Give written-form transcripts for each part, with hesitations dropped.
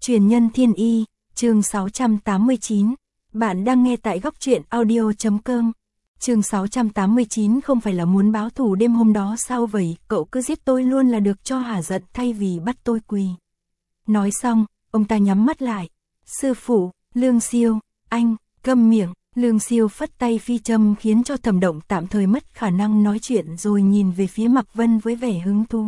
Truyền nhân thiên y, chương 689. Bạn đang nghe tại góc truyện audio.com. Chương 689 không phải là muốn báo thù đêm hôm đó sao vậy, cậu cứ giết tôi luôn là được cho hả giận thay vì bắt tôi quỳ. Nói xong, ông ta nhắm mắt lại. Sư phụ, Lương Siêu, anh, câm miệng. Lương Siêu phất tay phi châm khiến cho Thẩm Động tạm thời mất khả năng nói chuyện rồi nhìn về phía Mạc Vân với vẻ hứng thú.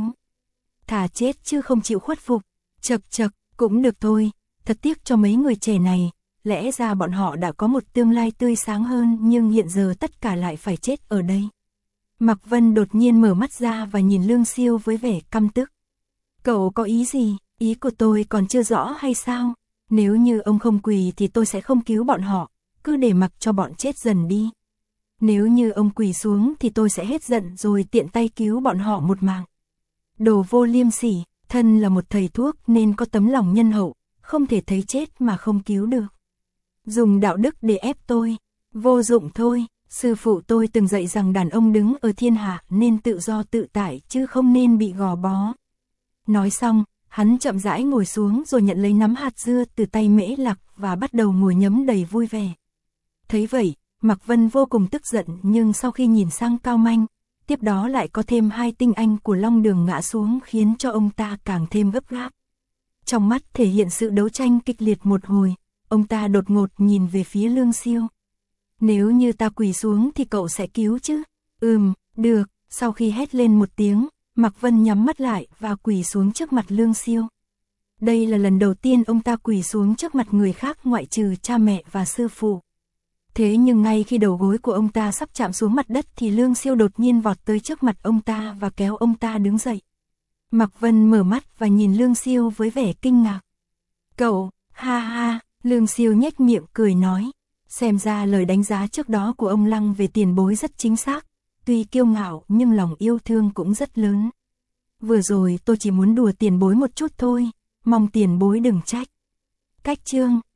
Thà chết chứ không chịu khuất phục. Chậc chậc, cũng được thôi, thật tiếc cho mấy người trẻ này, lẽ ra bọn họ đã có một tương lai tươi sáng hơn nhưng hiện giờ tất cả lại phải chết ở đây. Mạc Vân đột nhiên mở mắt ra và nhìn Lương Siêu với vẻ căm tức. Cậu có ý gì, ý của tôi còn chưa rõ hay sao? Nếu như ông không quỳ thì tôi sẽ không cứu bọn họ, cứ để mặc cho bọn chết dần đi. Nếu như ông quỳ xuống thì tôi sẽ hết giận rồi tiện tay cứu bọn họ một mạng. Đồ vô liêm sỉ, thân là một thầy thuốc nên có tấm lòng nhân hậu, không thể thấy chết mà không cứu được. Dùng đạo đức để ép tôi, vô dụng thôi, sư phụ tôi từng dạy rằng đàn ông đứng ở thiên hạ nên tự do tự tại chứ không nên bị gò bó. Nói xong, hắn chậm rãi ngồi xuống rồi nhận lấy nắm hạt dưa từ tay Mễ Lạc và bắt đầu ngồi nhấm đầy vui vẻ. Thấy vậy, Mạc Vân vô cùng tức giận nhưng sau khi nhìn sang Cao Manh, tiếp đó lại có thêm hai tinh anh của Long Đường ngã xuống khiến cho ông ta càng thêm gấp gáp. Trong mắt thể hiện sự đấu tranh kịch liệt một hồi, ông ta đột ngột nhìn về phía Lương Siêu. Nếu như ta quỳ xuống thì cậu sẽ cứu chứ? Được, sau khi hét lên một tiếng, Mạc Vân nhắm mắt lại và quỳ xuống trước mặt Lương Siêu. Đây là lần đầu tiên ông ta quỳ xuống trước mặt người khác ngoại trừ cha mẹ và sư phụ. Thế nhưng ngay khi đầu gối của ông ta sắp chạm xuống mặt đất thì Lương Siêu đột nhiên vọt tới trước mặt ông ta và kéo ông ta đứng dậy. Mạc Vân mở mắt và nhìn Lương Siêu với vẻ kinh ngạc. Cậu, ha ha, Lương Siêu nhếch miệng cười nói. Xem ra lời đánh giá trước đó của ông Lăng về tiền bối rất chính xác, tuy kiêu ngạo nhưng lòng yêu thương cũng rất lớn. Vừa rồi tôi chỉ muốn đùa tiền bối một chút thôi, mong tiền bối đừng trách. Cách chương